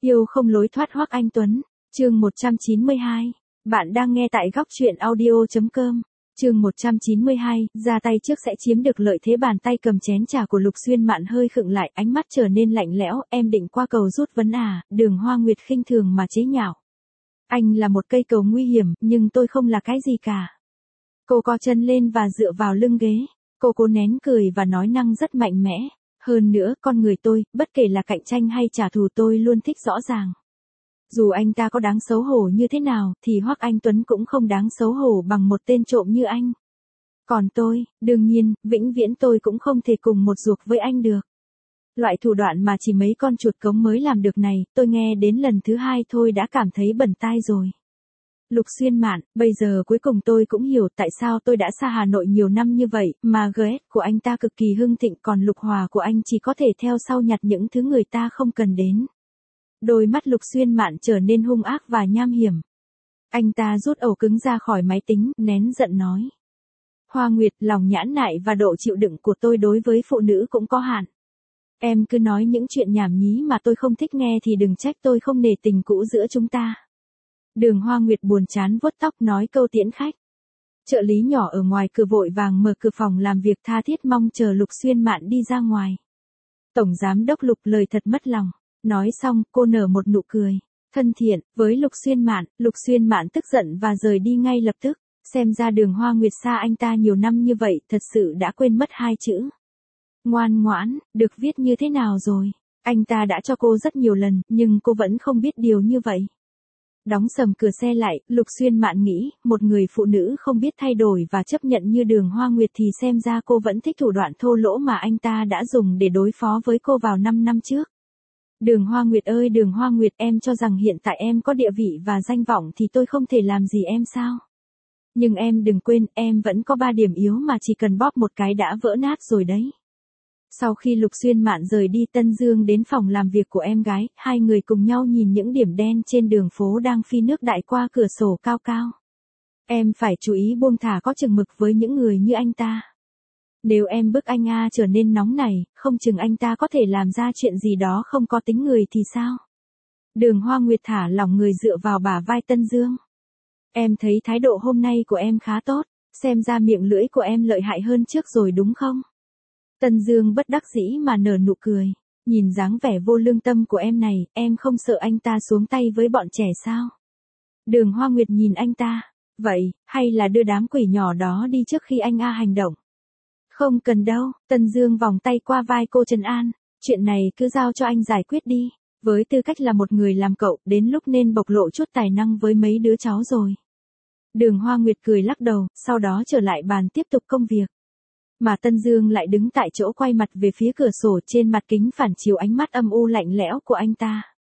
Yêu không lối thoát Hoắc Anh Tuấn, chương 192. Bạn đang nghe tại góc truyện audio.com. Chương 192, ra tay trước sẽ chiếm được lợi thế. Bàn tay cầm chén trà của Lục Xuyên Mạn hơi khựng lại, ánh mắt trở nên lạnh lẽo. Em định qua cầu rút vấn à? Đường Hoa Nguyệt khinh thường mà chế nhạo. Anh là một cây cầu nguy hiểm, nhưng tôi không là cái gì cả. Cô co chân lên và dựa vào lưng ghế. Cô cố nén cười và nói năng rất mạnh mẽ. Hơn nữa, con người tôi, bất kể là cạnh tranh hay trả thù, tôi luôn thích rõ ràng. Dù anh ta có đáng xấu hổ như thế nào, thì Hoắc Anh Tuấn cũng không đáng xấu hổ bằng một tên trộm như anh. Còn tôi, đương nhiên, vĩnh viễn tôi cũng không thể cùng một ruột với anh được. Loại thủ đoạn mà chỉ mấy con chuột cống mới làm được này, tôi nghe đến lần thứ hai thôi đã cảm thấy bẩn tai rồi. Lục Xuyên Mạn, bây giờ cuối cùng tôi cũng hiểu tại sao tôi đã xa Hà Nội nhiều năm như vậy, mà GS của anh ta cực kỳ hưng thịnh, còn Lục Hòa của anh chỉ có thể theo sau nhặt những thứ người ta không cần đến. Đôi mắt Lục Xuyên Mạn trở nên hung ác và nham hiểm. Anh ta rút ổ cứng ra khỏi máy tính, nén giận nói. Hoa Nguyệt, lòng nhãn nại và độ chịu đựng của tôi đối với phụ nữ cũng có hạn. Em cứ nói những chuyện nhảm nhí mà tôi không thích nghe thì đừng trách tôi không nể tình cũ giữa chúng ta. Đường Hoa Nguyệt buồn chán vuốt tóc nói câu tiễn khách. Trợ lý nhỏ ở ngoài cửa vội vàng mở cửa phòng làm việc, tha thiết mong chờ Lục Xuyên Mạn đi ra ngoài. Tổng giám đốc Lục, lời thật mất lòng. Nói xong, cô nở một nụ cười thân thiện với Lục Xuyên Mạn tức giận và rời đi ngay lập tức. Xem ra Đường Hoa Nguyệt xa anh ta nhiều năm như vậy, thật sự đã quên mất hai chữ ngoan ngoãn, được viết như thế nào rồi. Anh ta đã cho cô rất nhiều lần, nhưng cô vẫn không biết điều như vậy. Đóng sầm cửa xe lại, Lục Xuyên Mạn nghĩ, một người phụ nữ không biết thay đổi và chấp nhận như Đường Hoa Nguyệt thì xem ra cô vẫn thích thủ đoạn thô lỗ mà anh ta đã dùng để đối phó với cô vào 5 năm trước. Đường Hoa Nguyệt ơi Đường Hoa Nguyệt, em cho rằng hiện tại em có địa vị và danh vọng thì tôi không thể làm gì em sao? Nhưng em đừng quên, em vẫn có 3 điểm yếu mà chỉ cần bóp một cái đã vỡ nát rồi đấy. Sau khi Lục Xuyên Mạn rời đi, Tân Dương đến phòng làm việc của em gái, hai người cùng nhau nhìn những điểm đen trên đường phố đang phi nước đại qua cửa sổ cao cao. Em phải chú ý buông thả có chừng mực với những người như anh ta. Nếu em bức anh trở nên nóng nảy, không chừng anh ta có thể làm ra chuyện gì đó không có tính người thì sao? Đường Hoa Nguyệt thả lỏng người dựa vào bả vai Tân Dương. Em thấy thái độ hôm nay của em khá tốt, xem ra miệng lưỡi của em lợi hại hơn trước rồi đúng không? Tân Dương bất đắc dĩ mà nở nụ cười. Nhìn dáng vẻ vô lương tâm của em này, em không sợ anh ta xuống tay với bọn trẻ sao? Đường Hoa Nguyệt nhìn anh ta. Vậy, hay là đưa đám quỷ nhỏ đó đi trước khi anh hành động? Không cần đâu, Tân Dương vòng tay qua vai cô trấn an. Chuyện này cứ giao cho anh giải quyết đi. Với tư cách là một người làm cậu, đến lúc nên bộc lộ chút tài năng với mấy đứa cháu rồi. Đường Hoa Nguyệt cười lắc đầu, sau đó trở lại bàn tiếp tục công việc. Mà Tân Dương lại đứng tại chỗ quay mặt về phía cửa sổ, trên mặt kính phản chiếu ánh mắt âm u lạnh lẽo của anh ta.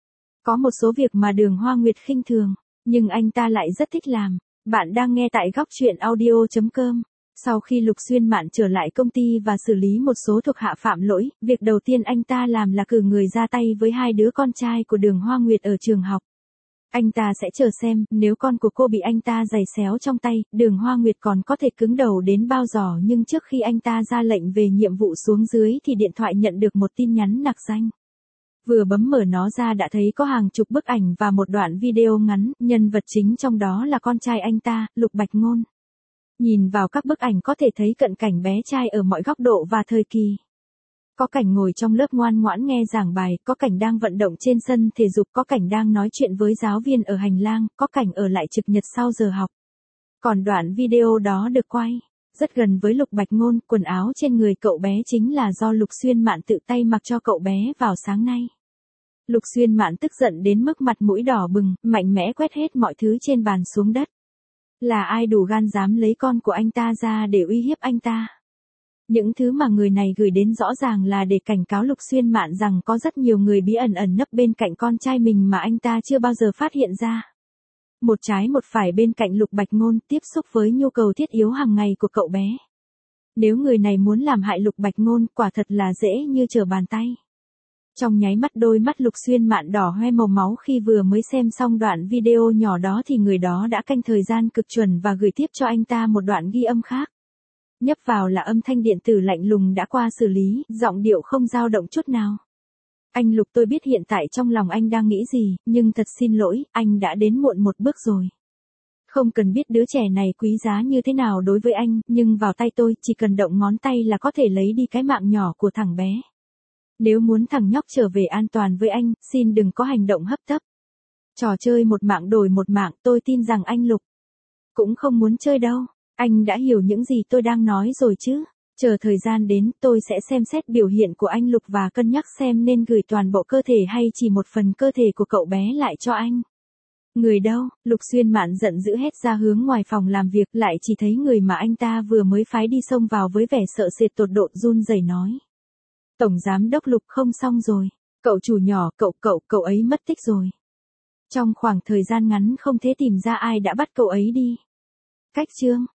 Có một số việc mà Đường Hoa Nguyệt khinh thường, nhưng anh ta lại rất thích làm. Bạn đang nghe tại góc truyện audio.com. Sau khi Lục Xuyên Mạn trở lại công ty và xử lý một số thuộc hạ phạm lỗi, việc đầu tiên anh ta làm là cử người ra tay với hai đứa con trai của Đường Hoa Nguyệt ở trường học. Anh ta sẽ chờ xem, nếu con của cô bị anh ta giày xéo trong tay, Đường Hoa Nguyệt còn có thể cứng đầu đến bao giờ. Nhưng trước khi anh ta ra lệnh về nhiệm vụ xuống dưới thì điện thoại nhận được một tin nhắn nặc danh. Vừa bấm mở nó ra đã thấy có hàng chục bức ảnh và một đoạn video ngắn, nhân vật chính trong đó là con trai anh ta, Lục Bạch Ngôn. Nhìn vào các bức ảnh có thể thấy cận cảnh bé trai ở mọi góc độ và thời kỳ. Có cảnh ngồi trong lớp ngoan ngoãn nghe giảng bài, có cảnh đang vận động trên sân thể dục, có cảnh đang nói chuyện với giáo viên ở hành lang, có cảnh ở lại trực nhật sau giờ học. Còn đoạn video đó được quay rất gần với Lục Bạch Ngôn, quần áo trên người cậu bé chính là do Lục Xuyên Mạn tự tay mặc cho cậu bé vào sáng nay. Lục Xuyên Mạn tức giận đến mức mặt mũi đỏ bừng, mạnh mẽ quét hết mọi thứ trên bàn xuống đất. Là ai đủ gan dám lấy con của anh ta ra để uy hiếp anh ta? Những thứ mà người này gửi đến rõ ràng là để cảnh cáo Lục Xuyên Mạn rằng có rất nhiều người bí ẩn ẩn nấp bên cạnh con trai mình mà anh ta chưa bao giờ phát hiện ra. Một trái một phải bên cạnh Lục Bạch Ngôn, tiếp xúc với nhu cầu thiết yếu hàng ngày của cậu bé. Nếu người này muốn làm hại Lục Bạch Ngôn, quả thật là dễ như trở bàn tay. Trong nháy mắt đôi mắt Lục Xuyên Mạn đỏ hoe màu máu, khi vừa mới xem xong đoạn video nhỏ đó thì người đó đã canh thời gian cực chuẩn và gửi tiếp cho anh ta một đoạn ghi âm khác. Nhấp vào là âm thanh điện tử lạnh lùng đã qua xử lý, giọng điệu không dao động chút nào. Anh Lục, tôi biết hiện tại trong lòng anh đang nghĩ gì, nhưng thật xin lỗi, anh đã đến muộn một bước rồi. Không cần biết đứa trẻ này quý giá như thế nào đối với anh, nhưng vào tay tôi, chỉ cần động ngón tay là có thể lấy đi cái mạng nhỏ của thằng bé. Nếu muốn thằng nhóc trở về an toàn với anh, xin đừng có hành động hấp tấp. Trò chơi một mạng đổi một mạng, tôi tin rằng anh Lục cũng không muốn chơi đâu. Anh đã hiểu những gì tôi đang nói rồi chứ? Chờ thời gian đến, tôi sẽ xem xét biểu hiện của anh Lục và cân nhắc xem nên gửi toàn bộ cơ thể hay chỉ một phần cơ thể của cậu bé lại cho anh. Người đâu? Lục Xuyên Mạn giận dữ hét ra hướng ngoài phòng làm việc, lại chỉ thấy người mà anh ta vừa mới phái đi xông vào với vẻ sợ sệt tột độ, run rẩy nói. Tổng giám đốc Lục, không xong rồi. Cậu chủ nhỏ, cậu ấy mất tích rồi. Trong khoảng thời gian ngắn không thể tìm ra ai đã bắt cậu ấy đi. Cách chương